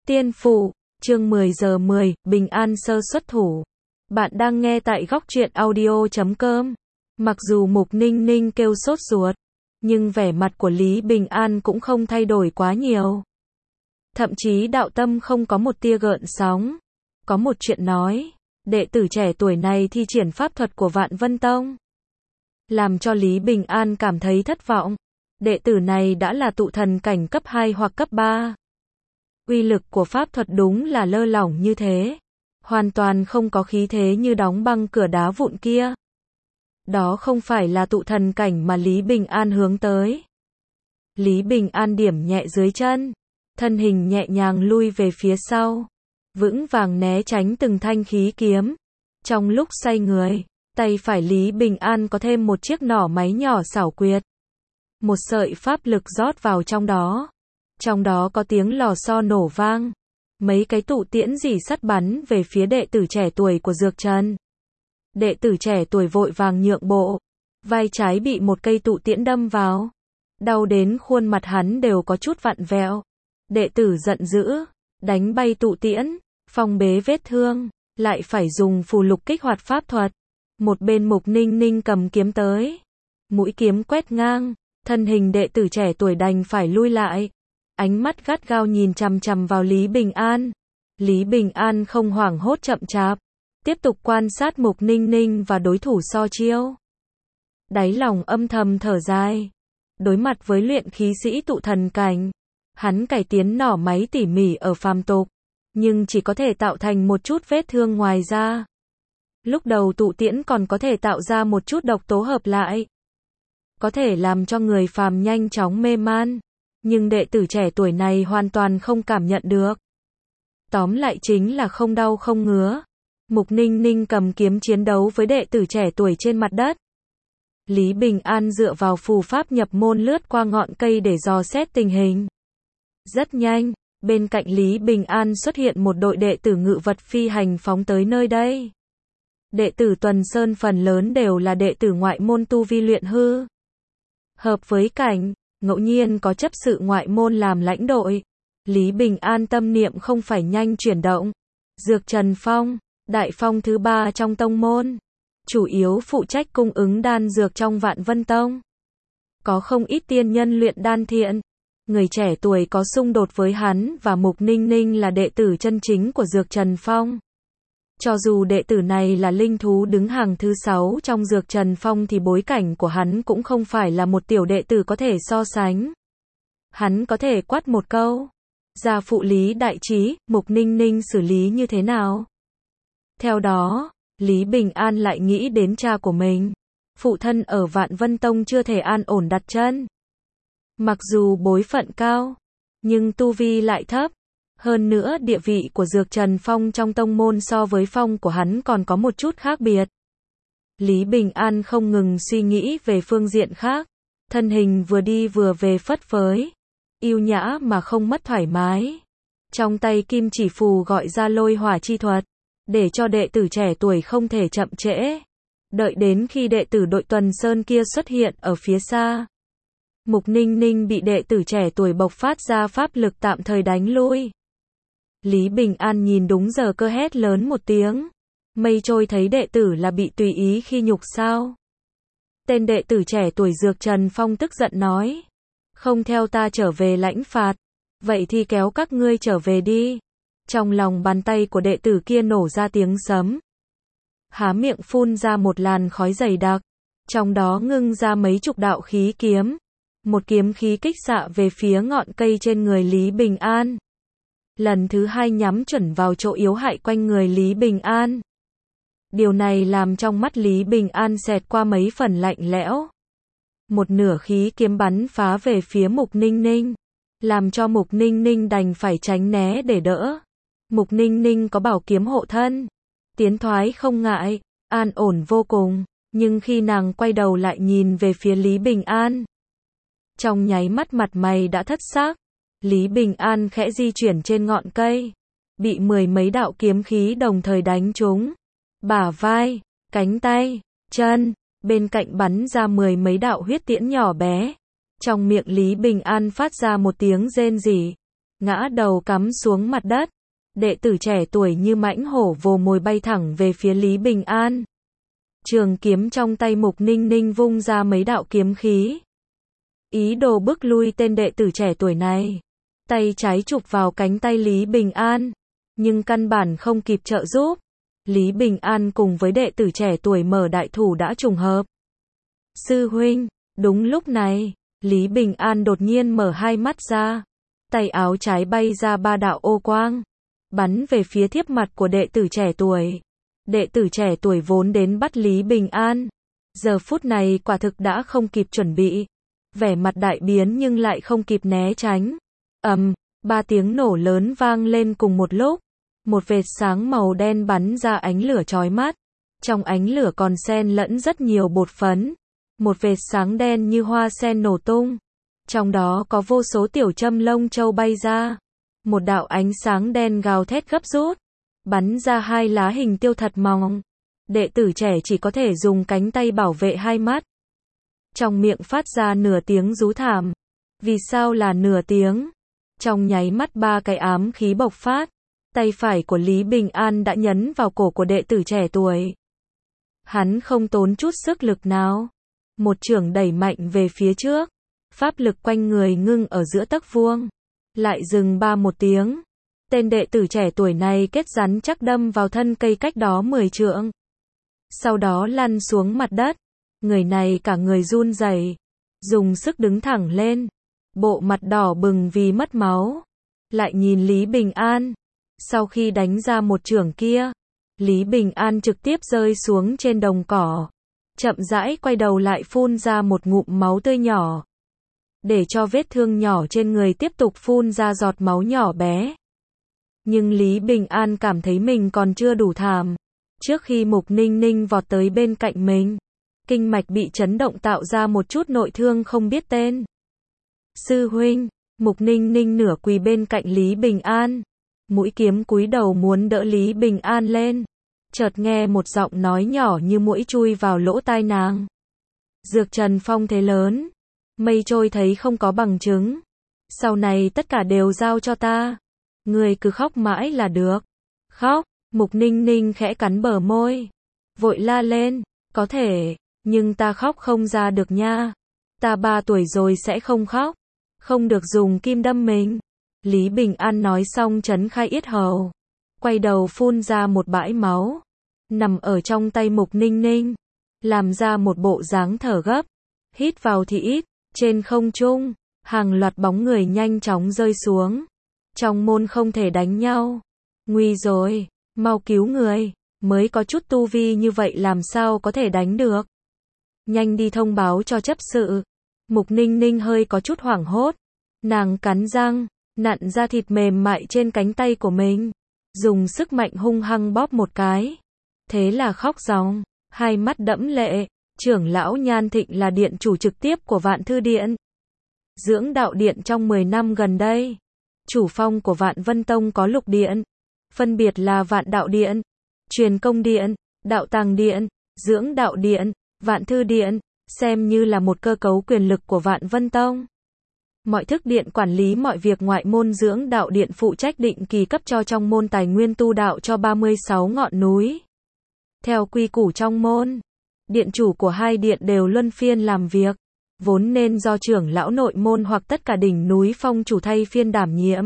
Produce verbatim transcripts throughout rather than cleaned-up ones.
Tiên phụ, chương mười giờ mười, Bình An sơ xuất thủ. Bạn đang nghe tại góc truyện audio chấm com. Mặc dù Mục Ninh Ninh kêu sốt ruột, nhưng vẻ mặt của Lý Bình An cũng không thay đổi quá nhiều. Thậm chí đạo tâm không có một tia gợn sóng. Có một chuyện nói, đệ tử trẻ tuổi này thi triển pháp thuật của Vạn Vân Tông, làm cho Lý Bình An cảm thấy thất vọng. Đệ tử này đã là tụ thần cảnh cấp hai hoặc cấp ba. Uy lực của pháp thuật đúng là lơ lỏng như thế. Hoàn toàn không có khí thế như đóng băng cửa đá vụn kia. Đó không phải là tụ thần cảnh mà Lý Bình An hướng tới. Lý Bình An điểm nhẹ dưới chân, thân hình nhẹ nhàng lui về phía sau, vững vàng né tránh từng thanh khí kiếm. Trong lúc xoay người, tay phải Lý Bình An có thêm một chiếc nỏ máy nhỏ xảo quyệt. Một sợi pháp lực rót vào trong đó. Trong đó có tiếng lò xo nổ vang. Mấy cái tụ tiễn rỉ sắt bắn về phía đệ tử trẻ tuổi của Dược Trần. Đệ tử trẻ tuổi vội vàng nhượng bộ. Vai trái bị một cây tụ tiễn đâm vào. Đau đến khuôn mặt hắn đều có chút vặn vẹo. Đệ tử giận dữ, đánh bay tụ tiễn, phong bế vết thương, lại phải dùng phù lục kích hoạt pháp thuật. Một bên Mục Ninh Ninh cầm kiếm tới. Mũi kiếm quét ngang, thân hình đệ tử trẻ tuổi đành phải lui lại. Ánh mắt gắt gao nhìn chằm chằm vào Lý Bình An. Lý Bình An không hoảng hốt chậm chạp, tiếp tục quan sát Mục Ninh Ninh và đối thủ so chiêu. Đáy lòng âm thầm thở dài. Đối mặt với luyện khí sĩ tụ thần cảnh, hắn cải tiến nỏ máy tỉ mỉ ở phàm tục, nhưng chỉ có thể tạo thành một chút vết thương ngoài ra. Lúc đầu tụ tiễn còn có thể tạo ra một chút độc tố hợp lại, có thể làm cho người phàm nhanh chóng mê man. Nhưng đệ tử trẻ tuổi này hoàn toàn không cảm nhận được. Tóm lại chính là không đau không ngứa. Mục Ninh Ninh cầm kiếm chiến đấu với đệ tử trẻ tuổi trên mặt đất. Lý Bình An dựa vào phù pháp nhập môn lướt qua ngọn cây để dò xét tình hình. Rất nhanh, bên cạnh Lý Bình An xuất hiện một đội đệ tử ngự vật phi hành phóng tới nơi đây. Đệ tử Tuần Sơn phần lớn đều là đệ tử ngoại môn tu vi luyện hư hợp với cảnh, ngẫu nhiên có chấp sự ngoại môn làm lãnh đội. Lý Bình An tâm niệm không phải nhanh chuyển động. Dược Trần Phong, đại phong thứ ba trong tông môn, chủ yếu phụ trách cung ứng đan dược trong Vạn Vân Tông. Có không ít tiên nhân luyện đan thiện. Người trẻ tuổi có xung đột với hắn và Mục Ninh Ninh là đệ tử chân chính của Dược Trần Phong. Cho dù đệ tử này là linh thú đứng hàng thứ sáu trong Dược Trần Phong thì bối cảnh của hắn cũng không phải là một tiểu đệ tử có thể so sánh. Hắn có thể quát một câu. Gia phụ Lý đại trí, Mục Ninh Ninh xử lý như thế nào? Theo đó, Lý Bình An lại nghĩ đến cha của mình. Phụ thân ở Vạn Vân Tông chưa thể an ổn đặt chân. Mặc dù bối phận cao, nhưng tu vi lại thấp. Hơn nữa địa vị của Dược Trần Phong trong tông môn so với phong của hắn còn có một chút khác biệt. Lý Bình An không ngừng suy nghĩ về phương diện khác. Thân hình vừa đi vừa về phất phới. Yêu nhã mà không mất thoải mái. Trong tay kim chỉ phù gọi ra lôi hỏa chi thuật. Để cho đệ tử trẻ tuổi không thể chậm trễ. Đợi đến khi đệ tử đội Tuần Sơn kia xuất hiện ở phía xa. Mục Ninh Ninh bị đệ tử trẻ tuổi bộc phát ra pháp lực tạm thời đánh lui. Lý Bình An nhìn đúng giờ cơ hét lớn một tiếng. Mây trôi thấy đệ tử là bị tùy ý khi nhục sao? Tên đệ tử trẻ tuổi Dược Trần Phong tức giận nói. Không theo ta trở về lãnh phạt. Vậy thì kéo các ngươi trở về đi. Trong lòng bàn tay của đệ tử kia nổ ra tiếng sấm. Há miệng phun ra một làn khói dày đặc. Trong đó ngưng ra mấy chục đạo khí kiếm. Một kiếm khí kích xạ về phía ngọn cây trên người Lý Bình An. Lần thứ hai nhắm chuẩn vào chỗ yếu hại quanh người Lý Bình An. Điều này làm trong mắt Lý Bình An xẹt qua mấy phần lạnh lẽo. Một nửa khí kiếm bắn phá về phía Mục Ninh Ninh, làm cho Mục Ninh Ninh đành phải tránh né để đỡ. Mục Ninh Ninh có bảo kiếm hộ thân, tiến thoái không ngại, an ổn vô cùng, nhưng khi nàng quay đầu lại nhìn về phía Lý Bình An, trong nháy mắt mặt mày đã thất xác. Lý Bình An khẽ di chuyển trên ngọn cây, bị mười mấy đạo kiếm khí đồng thời đánh trúng. Bả vai, cánh tay, chân, bên cạnh bắn ra mười mấy đạo huyết tiễn nhỏ bé. Trong miệng Lý Bình An phát ra một tiếng rên rỉ. ngã đầu cắm xuống mặt đất. Đệ tử trẻ tuổi như mãnh hổ vồ mồi bay thẳng về phía Lý Bình An. Trường kiếm trong tay Mục Ninh Ninh vung ra mấy đạo kiếm khí. Ý đồ bức lui tên đệ tử trẻ tuổi này. Tay trái chụp vào cánh tay Lý Bình An, nhưng căn bản không kịp trợ giúp. Lý Bình An cùng với đệ tử trẻ tuổi mở đại thủ đã trùng hợp. Sư huynh, đúng lúc này, Lý Bình An đột nhiên mở hai mắt ra. Tay áo trái bay ra ba đạo ô quang, bắn về phía thiếp mặt của đệ tử trẻ tuổi. Đệ tử trẻ tuổi vốn đến bắt Lý Bình An, giờ phút này quả thực đã không kịp chuẩn bị. Vẻ mặt đại biến nhưng lại không kịp né tránh. Ầm, ba tiếng nổ lớn vang lên cùng một lúc. Một vệt sáng màu đen bắn ra ánh lửa chói mắt. Trong ánh lửa còn xen lẫn rất nhiều bột phấn. Một vệt sáng đen như hoa sen nổ tung. Trong đó có vô số tiểu châm lông châu bay ra. Một đạo ánh sáng đen gào thét gấp rút, bắn ra hai lá hình tiêu thật mỏng. Đệ tử trẻ chỉ có thể dùng cánh tay bảo vệ hai mắt. Trong miệng phát ra nửa tiếng rú thảm. Vì sao là nửa tiếng? Trong nháy mắt ba cái ám khí bộc phát. Tay phải của Lý Bình An đã nhấn vào cổ của đệ tử trẻ tuổi. Hắn không tốn chút sức lực nào. Một chưởng đẩy mạnh về phía trước. Pháp lực quanh người ngưng ở giữa tấc vuông. Lại dừng ba một tiếng. Tên đệ tử trẻ tuổi này kết rắn chắc đâm vào thân cây cách đó mười trượng. Sau đó lăn xuống mặt đất. Người này cả người run rẩy, dùng sức đứng thẳng lên. Bộ mặt đỏ bừng vì mất máu. Lại nhìn Lý Bình An. Sau khi đánh ra một chưởng kia, Lý Bình An trực tiếp rơi xuống trên đồng cỏ. Chậm rãi quay đầu lại phun ra một ngụm máu tươi nhỏ. Để cho vết thương nhỏ trên người tiếp tục phun ra giọt máu nhỏ bé. Nhưng Lý Bình An cảm thấy mình còn chưa đủ thảm. Trước khi Mục Ninh Ninh vọt tới bên cạnh mình, kinh mạch bị chấn động tạo ra một chút nội thương không biết tên. Sư huynh, Mục Ninh Ninh nửa quỳ bên cạnh Lý Bình An. Mũi kiếm cúi đầu muốn đỡ Lý Bình An lên. Chợt nghe một giọng nói nhỏ như muỗi chui vào lỗ tai nàng. Dược Trần phong thế lớn. Mây trôi thấy không có bằng chứng. Sau này tất cả đều giao cho ta. Người cứ khóc mãi là được. Khóc, Mục Ninh Ninh khẽ cắn bờ môi. Vội la lên, có thể, nhưng ta khóc không ra được nha. Ta ba tuổi rồi sẽ không khóc. Không được dùng kim đâm mình. Lý Bình An nói xong chấn khai yết hầu. Quay đầu phun ra một bãi máu. Nằm ở trong tay Mục Ninh Ninh. Làm ra một bộ dáng thở gấp. Hít vào thì ít. Trên không trung, hàng loạt bóng người nhanh chóng rơi xuống. Trong môn không thể đánh nhau. Nguy rồi, mau cứu người. Mới có chút tu vi như vậy làm sao có thể đánh được. Nhanh đi thông báo cho chấp sự. Mục Ninh Ninh hơi có chút hoảng hốt. Nàng cắn răng, nặn ra thịt mềm mại trên cánh tay của mình. Dùng sức mạnh hung hăng bóp một cái. Thế là khóc ròng, hai mắt đẫm lệ. Trưởng lão Nhan Thịnh là điện chủ trực tiếp của Vạn Thư Điện. Dưỡng đạo điện trong mười năm gần đây. Chủ phong của Vạn Vân Tông có lục điện. Phân biệt là Vạn Đạo Điện, Truyền Công Điện, Đạo Tàng Điện, Dưỡng Đạo Điện, Vạn Thư Điện, xem như là một cơ cấu quyền lực của Vạn Vân Tông. Mọi thức điện quản lý mọi việc ngoại môn, Dưỡng Đạo Điện phụ trách định kỳ cấp cho trong môn tài nguyên tu đạo cho ba mươi sáu ngọn núi. Theo quy củ trong môn, điện chủ của hai điện đều luân phiên làm việc, vốn nên do trưởng lão nội môn hoặc tất cả đỉnh núi phong chủ thay phiên đảm nhiệm.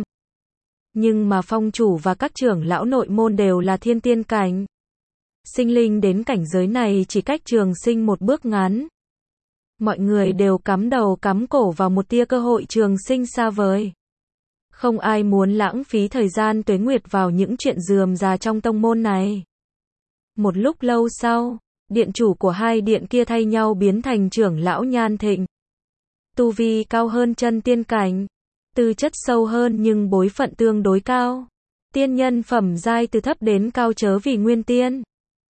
Nhưng mà phong chủ và các trưởng lão nội môn đều là thiên tiên cảnh. Sinh linh đến cảnh giới này chỉ cách trường sinh một bước ngắn. Mọi người đều cắm đầu cắm cổ vào một tia cơ hội trường sinh xa vời. Không ai muốn lãng phí thời gian tuế nguyệt vào những chuyện rườm rà trong tông môn này. Một lúc lâu sau, điện chủ của hai điện kia thay nhau biến thành trưởng lão Nhan Thịnh. Tu vi cao hơn chân tiên cảnh, tư chất sâu hơn nhưng bối phận tương đối cao. Tiên nhân phẩm giai từ thấp đến cao chớ vì nguyên tiên,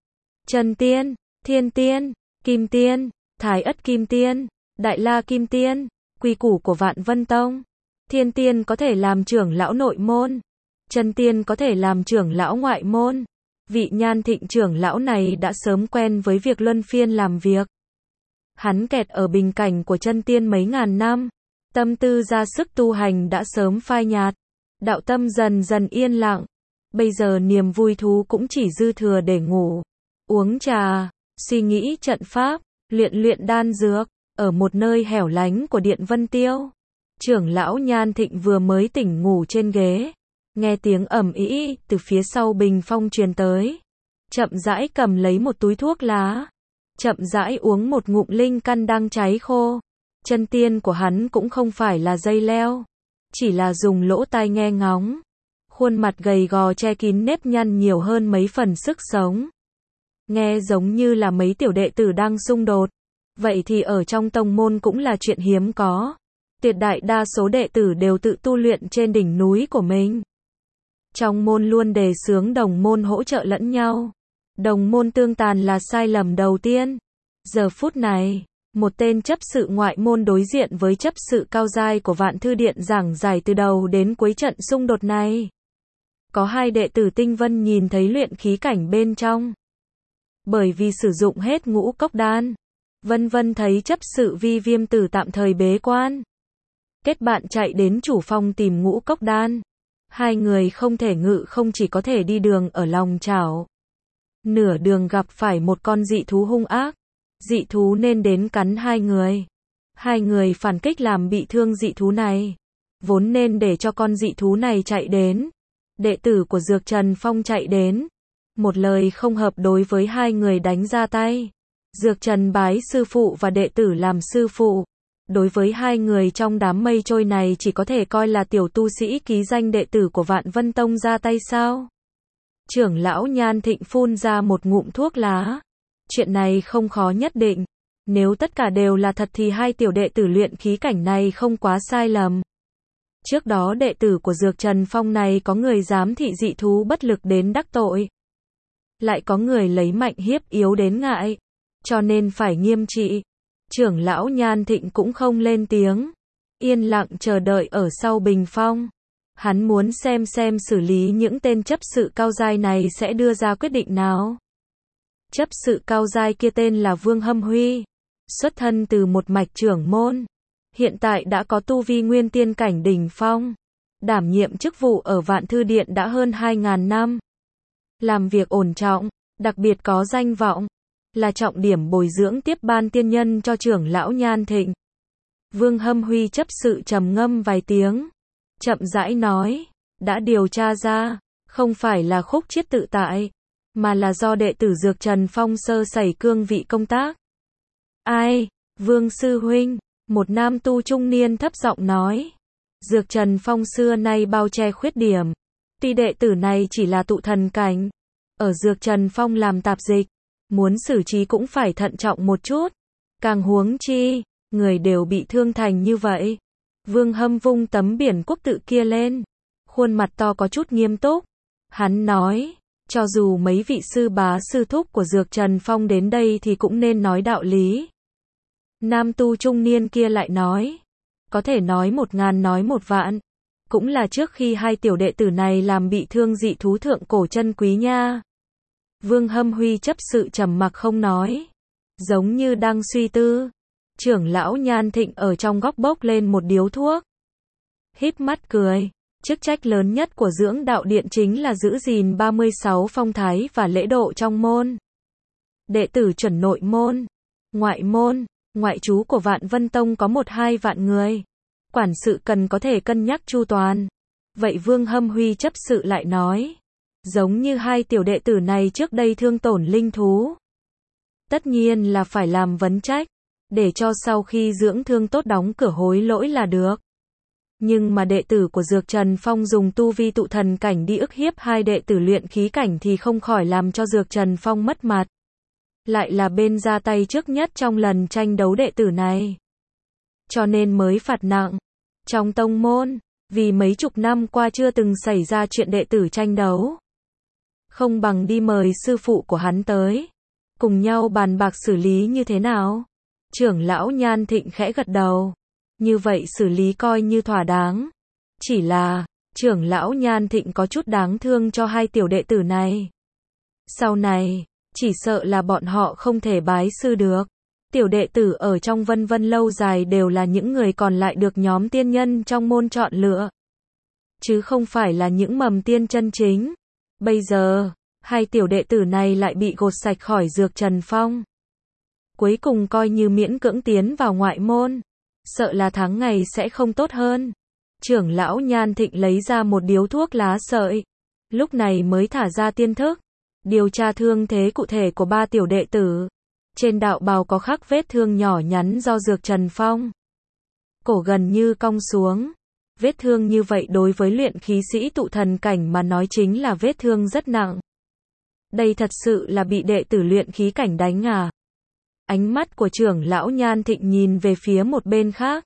chân tiên, thiên tiên, kim tiên, thái ất kim tiên, đại la kim tiên. Quy củ của Vạn Vân Tông, thiên tiên có thể làm trưởng lão nội môn, chân tiên có thể làm trưởng lão ngoại môn. Vị Nhan Thịnh trưởng lão này đã sớm quen với việc luân phiên làm việc. Hắn kẹt ở bình cảnh của chân tiên mấy ngàn năm, tâm tư ra sức tu hành đã sớm phai nhạt. đạo tâm dần dần yên lặng. Bây giờ niềm vui thú cũng chỉ dư thừa để ngủ, uống trà, suy nghĩ trận pháp, luyện luyện đan dược. Ở một nơi hẻo lánh của Điện Vân Tiêu, trưởng lão Nhan Thịnh vừa mới tỉnh ngủ trên ghế, nghe tiếng ầm ĩ từ phía sau bình phong truyền tới, chậm rãi cầm lấy một túi thuốc lá, chậm rãi uống một ngụm linh căn đang cháy khô. Chân tiên của hắn cũng không phải là dây leo, chỉ là dùng lỗ tai nghe ngóng. Khuôn mặt gầy gò che kín nếp nhăn nhiều hơn mấy phần sức sống. Nghe giống như là mấy tiểu đệ tử đang xung đột. Vậy thì ở trong tông môn cũng là chuyện hiếm có. Tuyệt đại đa số đệ tử đều tự tu luyện trên đỉnh núi của mình. Trong môn luôn đề xướng đồng môn hỗ trợ lẫn nhau. Đồng môn tương tàn là sai lầm đầu tiên. Giờ phút này, một tên chấp sự ngoại môn đối diện với chấp sự cao giai của Vạn Thư Điện giảng giải từ đầu đến cuối trận xung đột này. Có hai đệ tử Tinh Vân nhìn thấy luyện khí cảnh bên trong. Bởi vì sử dụng hết ngũ cốc đan, Vân Vân thấy chấp sự Vi Viêm Tử tạm thời bế quan. Kết bạn chạy đến chủ phong tìm ngũ cốc đan. Hai người không thể ngự không chỉ có thể đi đường ở lòng chảo. Nửa đường gặp phải một con dị thú hung ác. Dị thú nên đến cắn hai người. Hai người phản kích làm bị thương dị thú này. Vốn nên để cho con dị thú này chạy đến. Đệ tử của Dược Trần Phong chạy đến. Một lời không hợp đối với hai người đánh ra tay. Dược Trần bái sư phụ và đệ tử làm sư phụ. Đối với hai người trong đám mây trôi này chỉ có thể coi là tiểu tu sĩ ký danh đệ tử của Vạn Vân Tông ra tay sao? Trưởng lão Nhan Thịnh phun ra một ngụm thuốc lá. Chuyện này không khó nhất định. Nếu tất cả đều là thật thì hai tiểu đệ tử luyện khí cảnh này không quá sai lầm. Trước đó đệ tử của Dược Trần Phong này có người dám thị dị thú bất lực đến đắc tội. Lại có người lấy mạnh hiếp yếu đến ngại. Cho nên phải nghiêm trị. Trưởng lão Nhan Thịnh cũng không lên tiếng. Yên lặng chờ đợi ở sau bình phong. Hắn muốn xem xem xử lý những tên chấp sự cao giai này sẽ đưa ra quyết định nào. Chấp sự cao giai kia tên là Vương Hâm Huy. Xuất thân từ một mạch trưởng môn. Hiện tại đã có tu vi nguyên tiên cảnh đỉnh phong. Đảm nhiệm chức vụ ở Vạn Thư Điện đã hơn hai ngàn năm. Làm việc ổn trọng, đặc biệt có danh vọng. Là trọng điểm bồi dưỡng tiếp ban tiên nhân cho trưởng lão Nhan Thịnh. Vương Hâm Huy chấp sự trầm ngâm vài tiếng. Chậm rãi nói, đã điều tra ra, không phải là Khúc Chiết tự tại, mà là do đệ tử Dược Trần Phong sơ sẩy cương vị công tác. Ai? Vương sư huynh, một nam tu trung niên thấp giọng nói. Dược Trần Phong xưa nay bao che khuyết điểm. Tuy đệ tử này chỉ là tụ thần cảnh, ở Dược Trần Phong làm tạp dịch, muốn xử trí cũng phải thận trọng một chút. Càng huống chi, người đều bị thương thành như vậy. Vương Hâm vung tấm biển quốc tự kia lên. Khuôn mặt to có chút nghiêm túc. Hắn nói, cho dù mấy vị sư bá sư thúc của Dược Trần Phong đến đây thì cũng nên nói đạo lý. Nam tu trung niên kia lại nói, có thể nói một ngàn nói một vạn. Cũng là trước khi hai tiểu đệ tử này làm bị thương dị thú thượng cổ chân quý nha. Vương Hâm Huy chấp sự trầm mặc không nói. Giống như đang suy tư. Trưởng lão Nhan Thịnh ở trong góc bốc lên một điếu thuốc. Híp mắt cười. Chức trách lớn nhất của dưỡng đạo điện chính là giữ gìn ba mươi sáu phong thái và lễ độ trong môn. Đệ tử chuẩn nội môn, ngoại môn, ngoại trú của Vạn Vân Tông có một hai vạn người. Quản sự cần có thể cân nhắc chu toàn. Vậy Vương Hâm Huy chấp sự lại nói. Giống như hai tiểu đệ tử này trước đây thương tổn linh thú. Tất nhiên là phải làm vấn trách. Để cho sau khi dưỡng thương tốt đóng cửa hối lỗi là được. Nhưng mà đệ tử của Dược Trần Phong dùng tu vi tụ thần cảnh đi ức hiếp hai đệ tử luyện khí cảnh thì không khỏi làm cho Dược Trần Phong mất mặt. Lại là bên ra tay trước nhất trong lần tranh đấu đệ tử này. Cho nên mới phạt nặng. Trong tông môn, vì mấy chục năm qua chưa từng xảy ra chuyện đệ tử tranh đấu. Không bằng đi mời sư phụ của hắn tới. Cùng nhau bàn bạc xử lý như thế nào? Trưởng lão Nhan Thịnh khẽ gật đầu. Như vậy xử lý coi như thỏa đáng. Chỉ là, trưởng lão Nhan Thịnh có chút đáng thương cho hai tiểu đệ tử này. Sau này, chỉ sợ là bọn họ không thể bái sư được. Tiểu đệ tử ở trong Vân Vân lâu dài đều là những người còn lại được nhóm tiên nhân trong môn chọn lựa. chứ không phải là những mầm tiên chân chính. Bây giờ, hai tiểu đệ tử này lại bị gột sạch khỏi dược Trần Phong. Cuối cùng coi như miễn cưỡng tiến vào ngoại môn. Sợ là tháng ngày sẽ không tốt hơn. Trưởng lão Nhan Thịnh lấy ra một điếu thuốc lá sợi. Lúc này mới thả ra tiên thức. Điều tra thương thế cụ thể của ba tiểu đệ tử. Trên đạo bào có khắc vết thương nhỏ nhắn do dược Trần Phong. Cổ gần như cong xuống. Vết thương như vậy đối với luyện khí sĩ tụ thần cảnh mà nói chính là vết thương rất nặng. Đây thật sự là bị đệ tử luyện khí cảnh đánh à? Ánh mắt của trưởng lão Nhan Thịnh nhìn về phía một bên khác.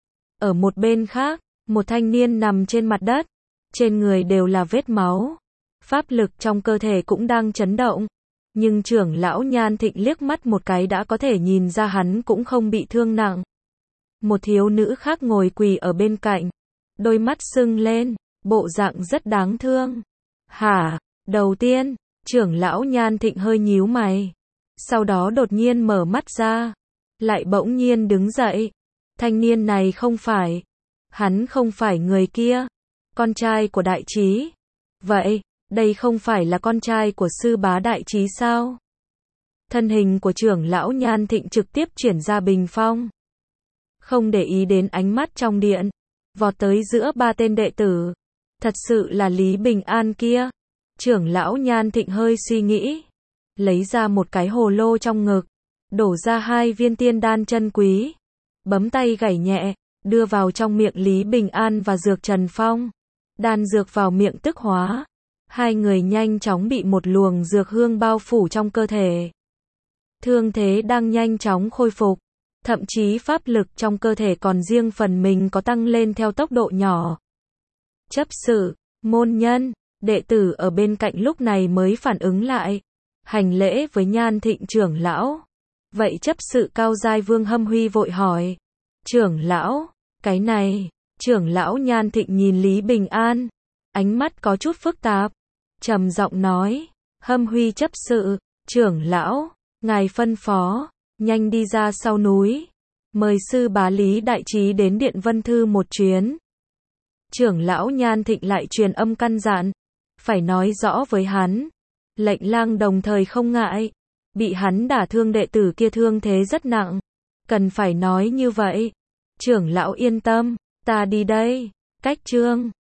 Ở một bên khác, một thanh niên nằm trên mặt đất. Trên người đều là vết máu. Pháp lực trong cơ thể cũng đang chấn động. Nhưng trưởng lão Nhan Thịnh liếc mắt một cái đã có thể nhìn ra hắn cũng không bị thương nặng. Một thiếu nữ khác ngồi quỳ ở bên cạnh. Đôi mắt sưng lên, bộ dạng rất đáng thương. Hả? Đầu tiên, trưởng lão Nhan Thịnh hơi nhíu mày. Sau đó đột nhiên mở mắt ra. Lại bỗng nhiên đứng dậy. Thanh niên này không phải. Hắn không phải người kia. Con trai của đại trí. Vậy, đây không phải là con trai của sư bá đại trí sao? Thân hình của trưởng lão Nhan Thịnh trực tiếp chuyển ra bình phong. Không để ý đến ánh mắt trong điện. Vọt tới giữa ba tên đệ tử. Thật sự là Lý Bình An kia. Trưởng lão Nhan Thịnh hơi suy nghĩ. Lấy ra một cái hồ lô trong ngực. Đổ ra hai viên tiên đan chân quý. Bấm tay gảy nhẹ. Đưa vào trong miệng Lý Bình An và dược Trần Phong. Đan dược vào miệng tức hóa. Hai người nhanh chóng bị một luồng dược hương bao phủ trong cơ thể. Thương thế đang nhanh chóng khôi phục. Thậm chí pháp lực trong cơ thể còn riêng phần mình có tăng lên theo tốc độ nhỏ. Chấp sự, môn nhân, đệ tử ở bên cạnh lúc này mới phản ứng lại. Hành lễ với Nhan Thịnh trưởng lão. Vậy chấp sự cao giai Vương Hâm Huy vội hỏi. Trưởng lão, cái này, trưởng lão Nhan Thịnh nhìn Lý Bình An. Ánh mắt có chút phức tạp. Trầm giọng nói. Hâm Huy chấp sự, trưởng lão, ngài phân phó. Nhanh đi ra sau núi. Mời sư bá Lý đại trí đến Điện Vân Thư một chuyến. Trưởng lão Nhan Thịnh lại truyền âm căn dặn. Phải nói rõ với hắn. Lệnh lang đồng thời không ngại. Bị hắn đả thương đệ tử kia thương thế rất nặng. Cần phải nói như vậy. Trưởng lão yên tâm. Ta đi đây. Cách chương.